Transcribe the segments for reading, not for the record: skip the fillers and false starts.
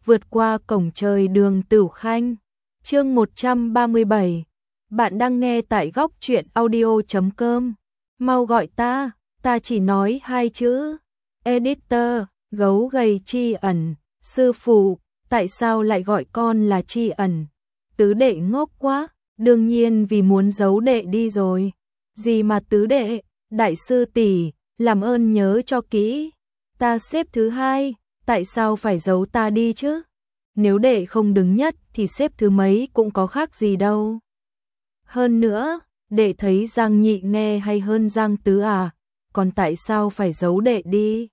vượt qua cổng trời Đường Tửu Khanh. Chương 137. Bạn đang nghe tại góc truyện audio.com. Mau gọi ta chỉ nói 2 chữ. Editor, gấu gầy Tri Ẩn, sư phụ, tại sao lại gọi con là Tri Ẩn? Tứ đệ ngốc quá, đương nhiên vì muốn giấu đệ đi rồi. Gì mà tứ đệ, đại sư tỷ, làm ơn nhớ cho kỹ. Ta xếp thứ 2, tại sao phải giấu ta đi chứ? Nếu đệ không đứng nhất thì xếp thứ mấy cũng có khác gì đâu. Hơn nữa, đệ thấy Giang Nhị nghe hay hơn Giang Tứ à? Còn tại sao phải giấu đệ đi?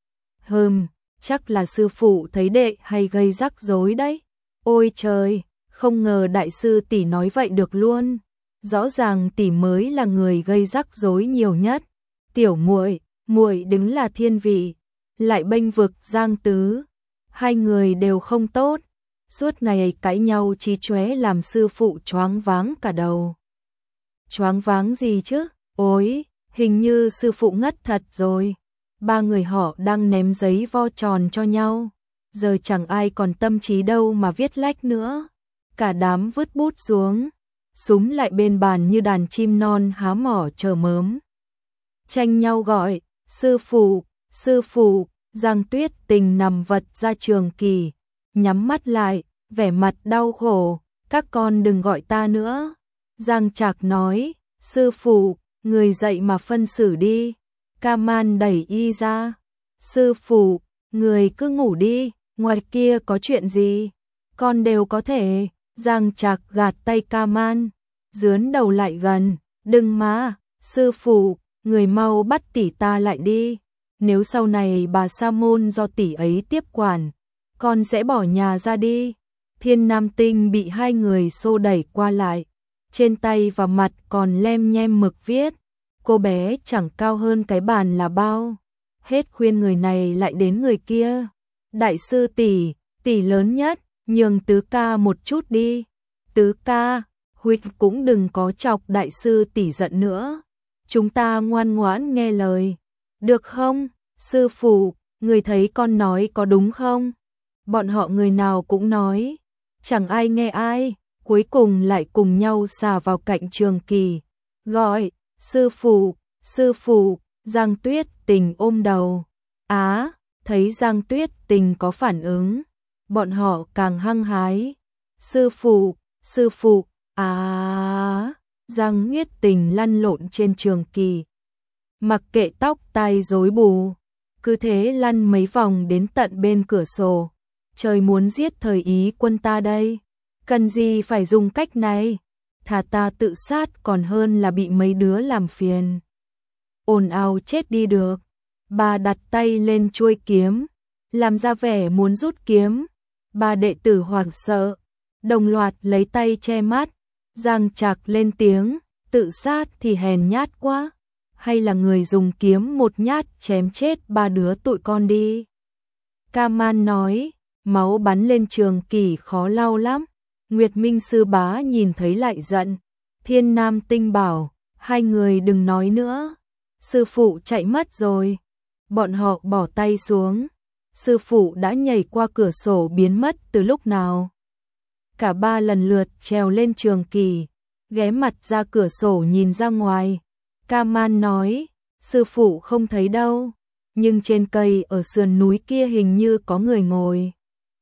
Chắc là sư phụ thấy đệ hay gây rắc rối đấy. Ôi trời, không ngờ đại sư tỷ nói vậy được luôn. Rõ ràng tỷ mới là người gây rắc rối nhiều nhất. Tiểu muội, muội đứng là thiên vị, lại bênh vực Giang Tứ. Hai người đều không tốt, suốt ngày cãi nhau chí chóe làm sư phụ choáng váng cả đầu. Choáng váng gì chứ? Ôi, hình như sư phụ ngất thật rồi. Ba người họ đang ném giấy vo tròn cho nhau, giờ chẳng ai còn tâm trí đâu mà viết lách nữa. Cả đám vứt bút xuống, súm lại bên bàn như đàn chim non há mỏ chờ mớm. Tranh nhau gọi, sư phụ, Giang Tuyết Tình nằm vật ra Trường Kỳ, nhắm mắt lại, vẻ mặt đau khổ, các con đừng gọi ta nữa. Giang Trạc nói, sư phụ, người dậy mà phân xử đi. Kaman đẩy y ra, sư phụ, người cứ ngủ đi, ngoài kia có chuyện gì, con đều có thể. Giang Trạc gạt tay Kaman, dướn đầu lại gần, đừng mà, sư phụ, người mau bắt tỷ ta lại đi. Nếu sau này bà Sa Môn do tỷ ấy tiếp quản, con sẽ bỏ nhà ra đi. Thiên Nam Tinh bị hai người xô đẩy qua lại, trên tay và mặt còn lem nhem mực viết. Cô bé chẳng cao hơn cái bàn là bao. Hết khuyên người này lại đến người kia. Đại sư tỷ, tỷ lớn nhất, nhường Tứ ca một chút đi. Tứ ca, huynh cũng đừng có chọc đại sư tỷ giận nữa. Chúng ta ngoan ngoãn nghe lời. Được không? Sư phụ, người thấy con nói có đúng không? Bọn họ người nào cũng nói, chẳng ai nghe ai, cuối cùng lại cùng nhau xà vào cạnh Trường Kỳ, gọi, sư phụ, Giang Tuyết Tình ôm đầu. Thấy Giang Tuyết Tình có phản ứng, bọn họ càng hăng hái. Sư phụ, Giang Tuyết Tình lăn lộn trên Trường Kỳ, mặc kệ tóc tai rối bù, cứ thế lăn mấy vòng đến tận bên cửa sổ. Trời muốn giết thời Ý quân ta đây, cần gì phải dùng cách này, thà ta tự sát còn hơn là bị mấy đứa làm phiền. Ồn ào chết đi được. Bà đặt tay lên chuôi kiếm, làm ra vẻ muốn rút kiếm. Ba đệ tử hoảng sợ, đồng loạt lấy tay che mắt. Giang Trạc lên tiếng, tự sát thì hèn nhát quá, hay là người dùng kiếm một nhát chém chết ba đứa tụi con đi. Kaman nói, máu bắn lên Trường Kỳ khó lau lắm. Nguyệt Minh sư bá nhìn thấy lại giận. Thiên Nam Tinh bảo, hai người đừng nói nữa, sư phụ chạy mất rồi. Bọn họ bỏ tay xuống, sư phụ đã nhảy qua cửa sổ biến mất từ lúc nào. Cả ba lần lượt trèo lên Trường Kỳ, ghé mặt ra cửa sổ nhìn ra ngoài. Kaman nói, sư phụ không thấy đâu, nhưng trên cây ở sườn núi kia hình như có người ngồi.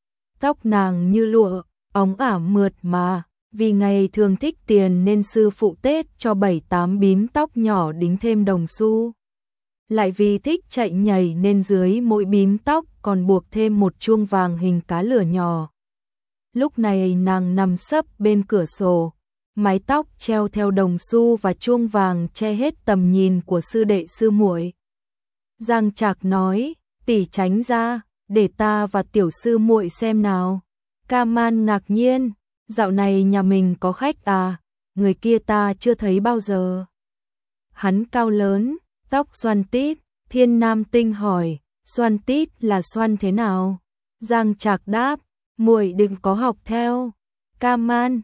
Tóc nàng như lụa, óng ả mượt mà, vì ngày thường thích tiền nên sư phụ Tết cho 7-8 bím tóc nhỏ đính thêm đồng xu. Lại vì thích chạy nhảy nên dưới mỗi bím tóc còn buộc thêm một chuông vàng hình cá lửa nhỏ. Lúc này nàng nằm sấp bên cửa sổ, mái tóc treo theo đồng xu và chuông vàng che hết tầm nhìn của sư đệ sư muội. Giang Trạc nói, tỷ tránh ra, để ta và tiểu sư muội xem nào. Kaman ngạc nhiên, dạo này nhà mình có khách à, người kia ta chưa thấy bao giờ. Hắn cao lớn, tóc xoăn tít. Thiên Nam Tinh hỏi, xoăn tít là xoăn thế nào? Giang Trạc đáp, muội đừng có học theo. Kaman,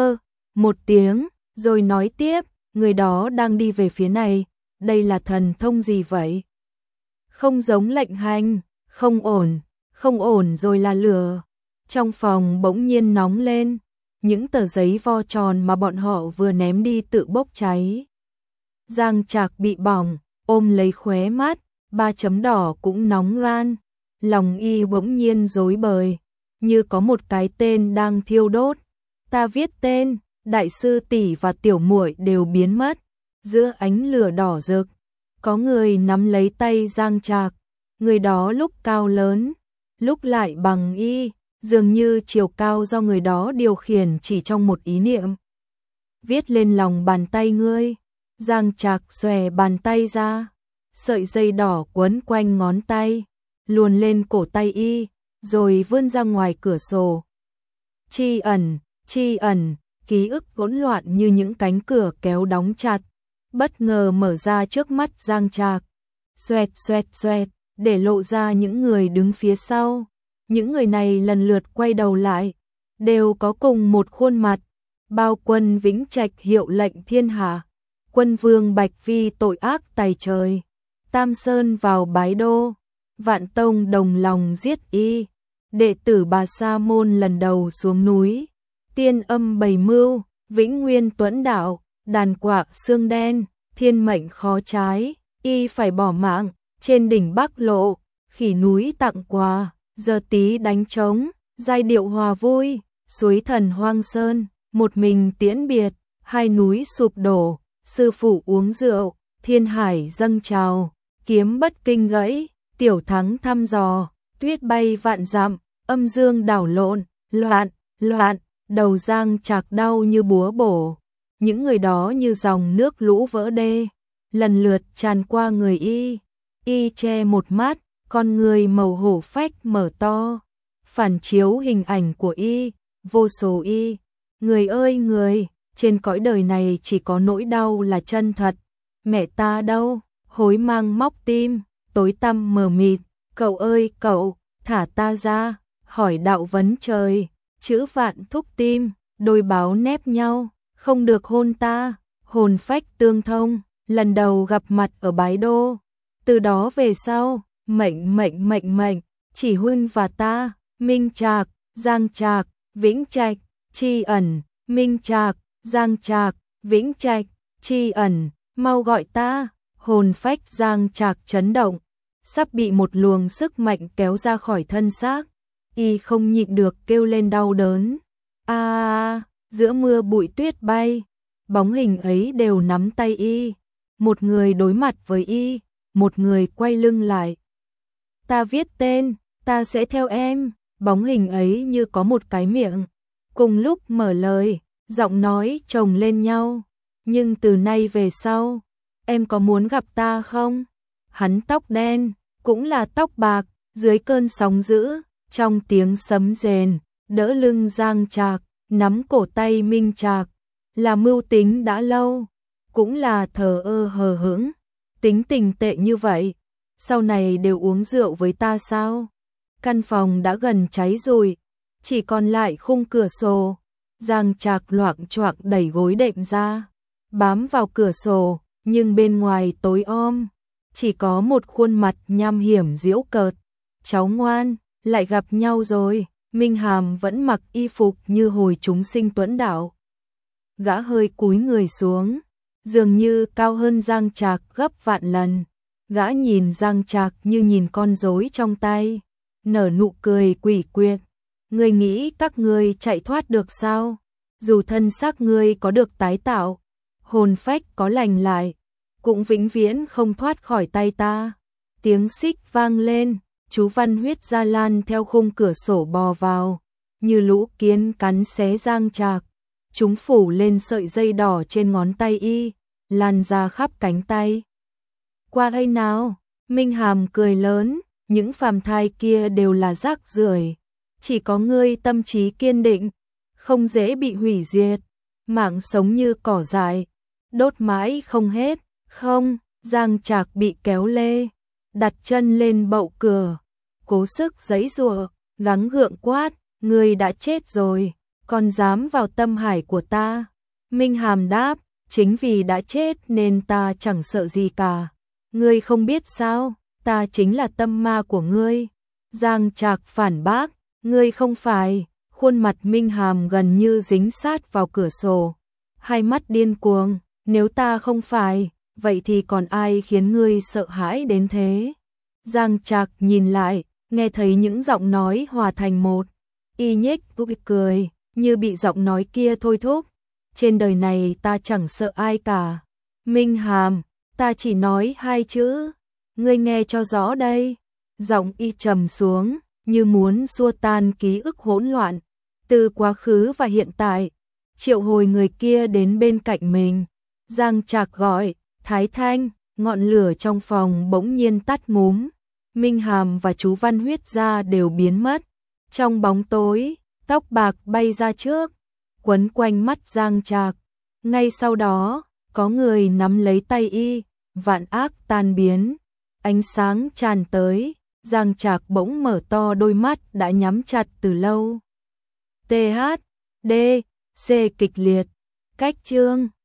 một tiếng, rồi nói tiếp, người đó đang đi về phía này, đây là thần thông gì vậy? Không giống lệnh hành, không ổn rồi là lừa. Trong phòng bỗng nhiên nóng lên, những tờ giấy vo tròn mà bọn họ vừa ném đi tự bốc cháy. Giang Trạc bị bỏng, ôm lấy khóe mắt, 3 chấm đỏ cũng nóng ran, lòng y bỗng nhiên rối bời, như có một cái tên đang thiêu đốt. Ta viết tên, đại sư tỷ và tiểu muội đều biến mất, giữa ánh lửa đỏ rực, có người nắm lấy tay Giang Trạc, người đó lúc cao lớn, lúc lại bằng y, dường như chiều cao do người đó điều khiển chỉ trong một ý niệm. Viết lên lòng bàn tay ngươi. Giang Trạc xòe bàn tay ra, sợi dây đỏ quấn quanh ngón tay, luồn lên cổ tay y, rồi vươn ra ngoài cửa sổ. Tri ẩn, ký ức hỗn loạn như những cánh cửa kéo đóng chặt, bất ngờ mở ra trước mắt Giang Trạc. Xoẹt xoẹt xoẹt, để lộ ra những người đứng phía sau. Những người này lần lượt quay đầu lại, đều có cùng một khuôn mặt. Bao Quân Vĩnh Trạch hiệu lệnh thiên hạ, Quân Vương Bạch Vi tội ác tày trời, Tam Sơn vào bái đô, Vạn Tông đồng lòng giết y, đệ tử Bà Sa Môn lần đầu xuống núi, Tiên Âm bày mưu, Vĩnh Nguyên tuẫn đạo, đàn quạ xương đen, thiên mệnh khó trái, y phải bỏ mạng, trên đỉnh Bắc Lộ, khỉ núi tặng quà, giờ tí đánh trống, giai điệu hòa vui, suối thần hoang sơn, một mình tiễn biệt, hai núi sụp đổ, sư phụ uống rượu, thiên hải dâng trào, kiếm bất kinh gãy, tiểu thắng thăm dò, tuyết bay vạn dặm, âm dương đảo lộn, loạn, đầu Giang Trạc đau như búa bổ. Những người đó như dòng nước lũ vỡ đê, lần lượt tràn qua người y che một mắt, con người màu hổ phách mở to, phản chiếu hình ảnh của y, vô số y. Người ơi người, trên cõi đời này chỉ có nỗi đau là chân thật. Mẹ ta đâu, hối mang móc tim, tối tăm mờ mịt, cậu ơi cậu, thả ta ra, hỏi đạo vấn trời, chữ vạn thúc tim, đôi báo nép nhau, không được hôn ta, hồn phách tương thông, lần đầu gặp mặt ở bái đô. Từ đó về sau, mệnh, chỉ huynh và ta, Minh Trạc, Giang Trạc, Vĩnh Trạch, Tri ẩn, Minh Trạc, Giang Trạc, Vĩnh Trạch, Tri ẩn, mau gọi ta. Hồn phách Giang Trạc chấn động, sắp bị một luồng sức mạnh kéo ra khỏi thân xác, y không nhịn được kêu lên đau đớn. Giữa mưa bụi tuyết bay, bóng hình ấy đều nắm tay y, một người đối mặt với y, một người quay lưng lại. Ta viết tên, ta sẽ theo em. Bóng hình ấy như có một cái miệng, cùng lúc mở lời, giọng nói chồng lên nhau. Nhưng từ nay về sau, em có muốn gặp ta không? Hắn tóc đen, cũng là tóc bạc, dưới cơn sóng dữ, trong tiếng sấm rền, đỡ lưng Giang Trạc, nắm cổ tay Minh Trạc, là mưu tính đã lâu, cũng là thờ ơ hờ hững, tính tình tệ như vậy, sau này đều uống rượu với ta sao? Căn phòng đã gần cháy rồi, chỉ còn lại khung cửa sổ. Giang Trạc loạng choạng đẩy gối đệm ra, bám vào cửa sổ, nhưng bên ngoài tối om, chỉ có một khuôn mặt nham hiểm giễu cợt. Cháu ngoan, lại gặp nhau rồi. Minh Hàm vẫn mặc y phục như hồi chúng sinh tuẫn đạo. Gã hơi cúi người xuống, dường như cao hơn Giang Trạc gấp vạn lần. Gã nhìn Giang Trạc như nhìn con rối trong tay, nở nụ cười quỷ quyệt. Ngươi nghĩ các ngươi chạy thoát được sao? Dù thân xác ngươi có được tái tạo, hồn phách có lành lại, cũng vĩnh viễn không thoát khỏi tay ta. Tiếng xích vang lên, chú Văn Huyết Gia Lan theo khung cửa sổ bò vào, như lũ kiến cắn xé Giang Trạc. Chúng phủ lên sợi dây đỏ trên ngón tay y, lan ra khắp cánh tay. Qua đây nào, Minh Hàm cười lớn, những phàm thai kia đều là rác rưởi, chỉ có ngươi tâm trí kiên định, không dễ bị hủy diệt, mạng sống như cỏ dại, đốt mãi không hết. Không, Giang Trạc bị kéo lê, đặt chân lên bậu cửa, cố sức giãy giụa, gắng gượng quát, ngươi đã chết rồi, còn dám vào tâm hải của ta? Minh Hàm đáp, chính vì đã chết nên ta chẳng sợ gì cả. Ngươi không biết sao, ta chính là tâm ma của ngươi. Giang Trạc phản bác, Ngươi không phải, khuôn mặt Minh Hàm gần như dính sát vào cửa sổ, hai mắt điên cuồng, nếu ta không phải, vậy thì còn ai khiến ngươi sợ hãi đến thế? Giang Trạc nhìn lại, nghe thấy những giọng nói hòa thành một, y nhếch cười, như bị giọng nói kia thôi thúc. Trên đời này ta chẳng sợ ai cả. Minh Hàm, ta chỉ nói hai chữ, ngươi nghe cho rõ đây. Giọng y trầm xuống, như muốn xua tan ký ức hỗn loạn từ quá khứ và hiện tại, triệu hồi người kia đến bên cạnh mình. Giang Trạc gọi, Thái Thanh, ngọn lửa trong phòng bỗng nhiên tắt múm. Minh Hàm và chú Văn Huyết Gia đều biến mất. Trong bóng tối, tóc bạc bay ra trước, quấn quanh mắt Giang Trạc. Ngay sau đó, có người nắm lấy tay y, vạn ác tan biến. Ánh sáng tràn tới, Giang Trạc bỗng mở to đôi mắt đã nhắm chặt từ lâu. THD, C kịch liệt, cách chương